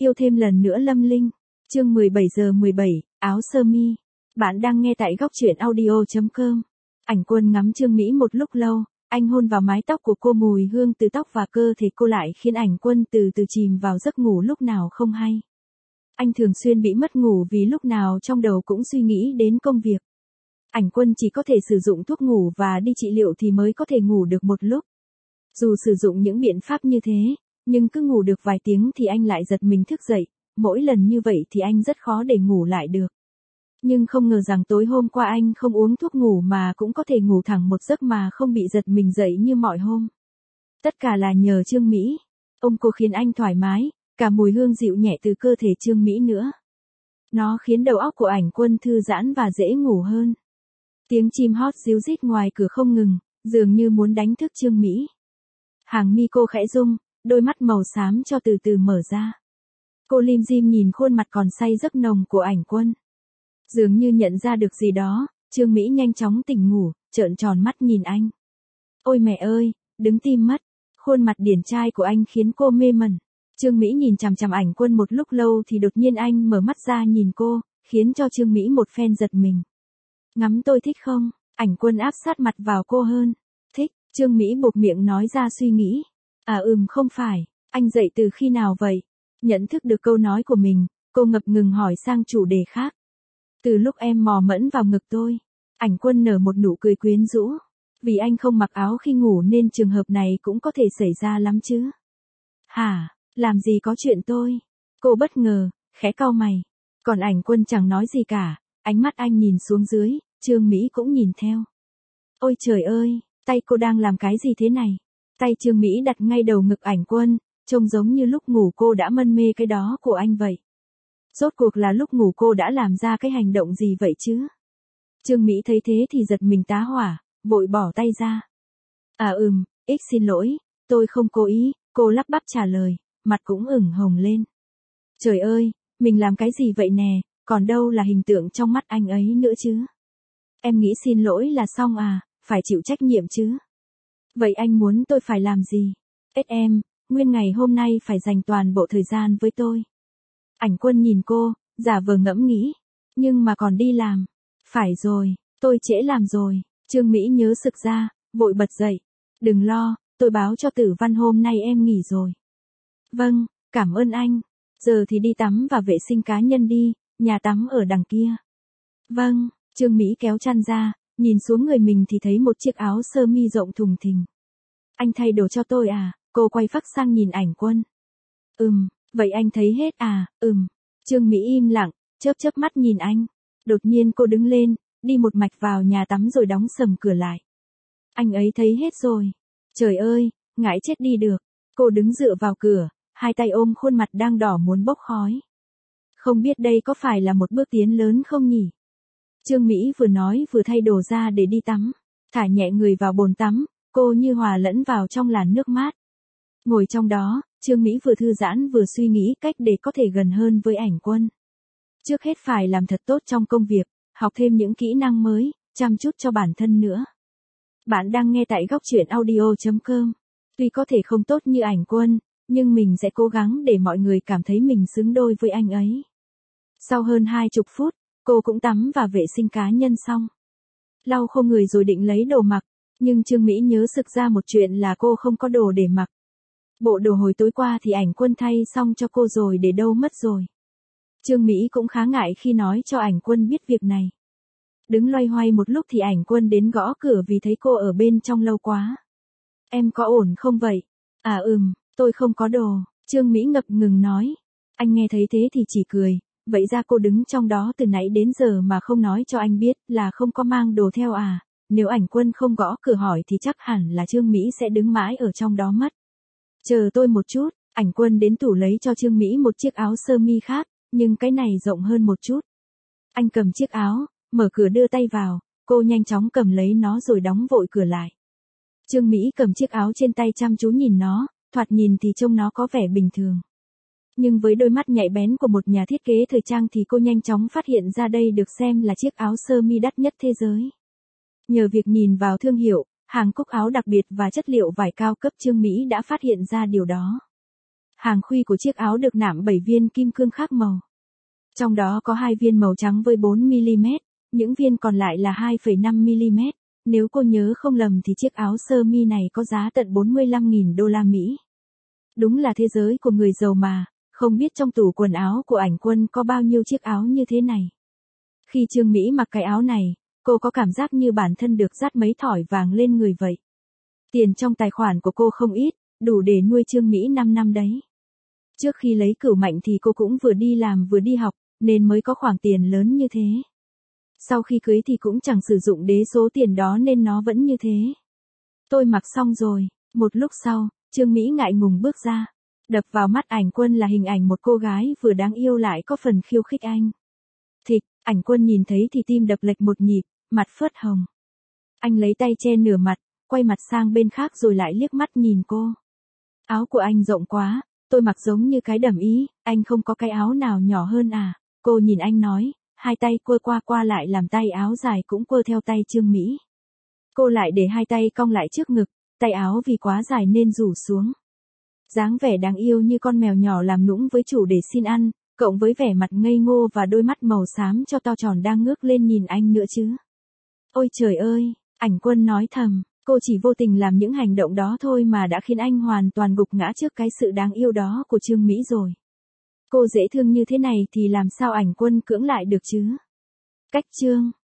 Yêu thêm lần nữa Lâm Linh. Chương 17:17, áo sơ mi. Bạn đang nghe tại góc truyện audio.com. Ảnh Quân ngắm Trương Mỹ một lúc lâu, anh hôn vào mái tóc của cô, mùi hương từ tóc và cơ thể cô lại khiến Ảnh Quân từ từ chìm vào giấc ngủ lúc nào không hay. Anh thường xuyên bị mất ngủ vì lúc nào trong đầu cũng suy nghĩ đến công việc. Ảnh Quân chỉ có thể sử dụng thuốc ngủ và đi trị liệu thì mới có thể ngủ được một lúc. Dù sử dụng những biện pháp như thế, nhưng cứ ngủ được vài tiếng thì anh lại giật mình thức dậy, mỗi lần như vậy thì anh rất khó để ngủ lại được. Nhưng không ngờ rằng tối hôm qua anh không uống thuốc ngủ mà cũng có thể ngủ thẳng một giấc mà không bị giật mình dậy như mọi hôm. Tất cả là nhờ Trương Mỹ. Ôm cô khiến anh thoải mái, cả mùi hương dịu nhẹ từ cơ thể Trương Mỹ nữa. Nó khiến đầu óc của Ảnh Quân thư giãn và dễ ngủ hơn. Tiếng chim hót ríu rít ngoài cửa không ngừng, dường như muốn đánh thức Trương Mỹ. Hàng mi cô khẽ rung, đôi mắt màu xám cho từ từ mở ra. Cô lim dim nhìn khuôn mặt còn say giấc nồng của Ảnh Quân. Dường như nhận ra được gì đó, Trương Mỹ nhanh chóng tỉnh ngủ, trợn tròn mắt nhìn anh. Ôi mẹ ơi, đứng tim mất. Khuôn mặt điển trai của anh khiến cô mê mẩn. Trương Mỹ nhìn chằm chằm Ảnh Quân một lúc lâu thì đột nhiên anh mở mắt ra nhìn cô, khiến cho Trương Mỹ một phen giật mình. Ngắm tôi thích không? Ảnh Quân áp sát mặt vào cô hơn. Thích, Trương Mỹ buộc miệng nói ra suy nghĩ. Không phải, anh dậy từ khi nào vậy? Nhận thức được câu nói của mình, cô ngập ngừng hỏi sang chủ đề khác. Từ lúc em mò mẫm vào ngực tôi. Ảnh Quân nở một nụ cười quyến rũ. Vì anh không mặc áo khi ngủ nên trường hợp này cũng có thể xảy ra lắm chứ. Hả, làm gì có chuyện tôi? Cô bất ngờ, khẽ cau mày. Còn Ảnh Quân chẳng nói gì cả, ánh mắt anh nhìn xuống dưới, Trương Mỹ cũng nhìn theo. Ôi trời ơi, tay cô đang làm cái gì thế này? Tay Trương Mỹ đặt ngay đầu ngực Ảnh Quân, trông giống như lúc ngủ cô đã mân mê cái đó của anh vậy. Rốt cuộc là lúc ngủ cô đã làm ra cái hành động gì vậy chứ? Trương Mỹ thấy thế thì giật mình tá hỏa, vội bỏ tay ra. Xin lỗi, tôi không cố ý, cô lắp bắp trả lời, mặt cũng ửng hồng lên. Trời ơi, mình làm cái gì vậy nè, còn đâu là hình tượng trong mắt anh ấy nữa chứ? Em nghĩ xin lỗi là xong à, phải chịu trách nhiệm chứ? Vậy anh muốn tôi phải làm gì? Em, nguyên ngày hôm nay phải dành toàn bộ thời gian với tôi. Ảnh Quân nhìn cô, giả vờ ngẫm nghĩ. Nhưng mà còn đi làm. Phải rồi, tôi trễ làm rồi. Trương Mỹ nhớ sực ra, vội bật dậy. Đừng lo, tôi báo cho Tử Văn hôm nay em nghỉ rồi. Vâng, cảm ơn anh. Giờ thì đi tắm và vệ sinh cá nhân đi, nhà tắm ở đằng kia. Vâng, Trương Mỹ kéo chăn ra, nhìn xuống người mình thì thấy một chiếc áo sơ mi rộng thùng thình. Anh thay đồ cho tôi à? Cô quay phác sang nhìn Ảnh Quân. Vậy anh thấy hết à? Trương Mỹ im lặng, chớp chớp mắt nhìn anh. Đột nhiên cô đứng lên, đi một mạch vào nhà tắm rồi đóng sầm cửa lại. Anh ấy thấy hết rồi. Trời ơi, ngại chết đi được. Cô đứng dựa vào cửa, hai tay ôm khuôn mặt đang đỏ muốn bốc khói. Không biết đây có phải là một bước tiến lớn không nhỉ? Trương Mỹ vừa nói vừa thay đồ ra để đi tắm. Thả nhẹ người vào bồn tắm, cô như hòa lẫn vào trong làn nước mát. Ngồi trong đó, Trương Mỹ vừa thư giãn vừa suy nghĩ cách để có thể gần hơn với Ảnh Quân. Trước hết phải làm thật tốt trong công việc, học thêm những kỹ năng mới, chăm chút cho bản thân nữa. Bạn đang nghe tại góc truyện audio.com. Tuy có thể không tốt như Ảnh Quân, nhưng mình sẽ cố gắng để mọi người cảm thấy mình xứng đôi với anh ấy. Sau hơn 20 phút, cô cũng tắm và vệ sinh cá nhân xong. Lau khô người rồi định lấy đồ mặc, nhưng Trương Mỹ nhớ sực ra một chuyện là cô không có đồ để mặc. Bộ đồ hồi tối qua thì Ảnh Quân thay xong cho cô rồi để đâu mất rồi. Trương Mỹ cũng khá ngại khi nói cho Ảnh Quân biết việc này. Đứng loay hoay một lúc thì Ảnh Quân đến gõ cửa vì thấy cô ở bên trong lâu quá. Em có ổn không vậy? Tôi không có đồ, Trương Mỹ ngập ngừng nói. Anh nghe thấy thế thì chỉ cười, vậy ra cô đứng trong đó từ nãy đến giờ mà không nói cho anh biết là không có mang đồ theo à? Nếu Ảnh Quân không gõ cửa hỏi thì chắc hẳn là Trương Mỹ sẽ đứng mãi ở trong đó mất. Chờ tôi một chút, Ảnh Quân đến tủ lấy cho Trương Mỹ một chiếc áo sơ mi khác, nhưng cái này rộng hơn một chút. Anh cầm chiếc áo, mở cửa đưa tay vào, cô nhanh chóng cầm lấy nó rồi đóng vội cửa lại. Trương Mỹ cầm chiếc áo trên tay chăm chú nhìn nó, thoạt nhìn thì trông nó có vẻ bình thường. Nhưng với đôi mắt nhạy bén của một nhà thiết kế thời trang thì cô nhanh chóng phát hiện ra đây được xem là chiếc áo sơ mi đắt nhất thế giới. Nhờ việc nhìn vào thương hiệu, hàng cúc áo đặc biệt và chất liệu vải cao cấp, Trương Mỹ đã phát hiện ra điều đó. Hàng khuy của chiếc áo được nạm 7 viên kim cương khác màu. Trong đó có 2 viên màu trắng với 4mm, những viên còn lại là 2,5mm. Nếu cô nhớ không lầm thì chiếc áo sơ mi này có giá tận 45.000 đô la Mỹ. Đúng là thế giới của người giàu mà, không biết trong tủ quần áo của Ảnh Quân có bao nhiêu chiếc áo như thế này. Khi Trương Mỹ mặc cái áo này, cô có cảm giác như bản thân được dát mấy thỏi vàng lên người vậy. Tiền trong tài khoản của cô không ít, đủ để nuôi Trương Mỹ 5 năm đấy. Trước khi lấy Cửu Mạnh thì cô cũng vừa đi làm vừa đi học, nên mới có khoản tiền lớn như thế. Sau khi cưới thì cũng chẳng sử dụng đế số tiền đó nên nó vẫn như thế. Tôi mặc xong rồi, một lúc sau, Trương Mỹ ngại ngùng bước ra. Đập vào mắt Ảnh Quân là hình ảnh một cô gái vừa đáng yêu lại có phần khiêu khích anh. Thịch, Ảnh Quân nhìn thấy thì tim đập lệch một nhịp, mặt phớt hồng. Anh lấy tay che nửa mặt, quay mặt sang bên khác rồi lại liếc mắt nhìn cô. Áo của anh rộng quá, tôi mặc giống như cái đầm ý, anh không có cái áo nào nhỏ hơn à? Cô nhìn anh nói, hai tay quơ qua qua lại làm tay áo dài cũng quơ theo tay Trương Mỹ. Cô lại để hai tay cong lại trước ngực, tay áo vì quá dài nên rủ xuống. Dáng vẻ đáng yêu như con mèo nhỏ làm nũng với chủ để xin ăn, cộng với vẻ mặt ngây ngô và đôi mắt màu xám cho to tròn đang ngước lên nhìn anh nữa chứ. Ôi trời ơi, Ảnh Quân nói thầm, cô chỉ vô tình làm những hành động đó thôi mà đã khiến anh hoàn toàn gục ngã trước cái sự đáng yêu đó của Trương Mỹ rồi. Cô dễ thương như thế này thì làm sao Ảnh Quân cưỡng lại được chứ? Cách chương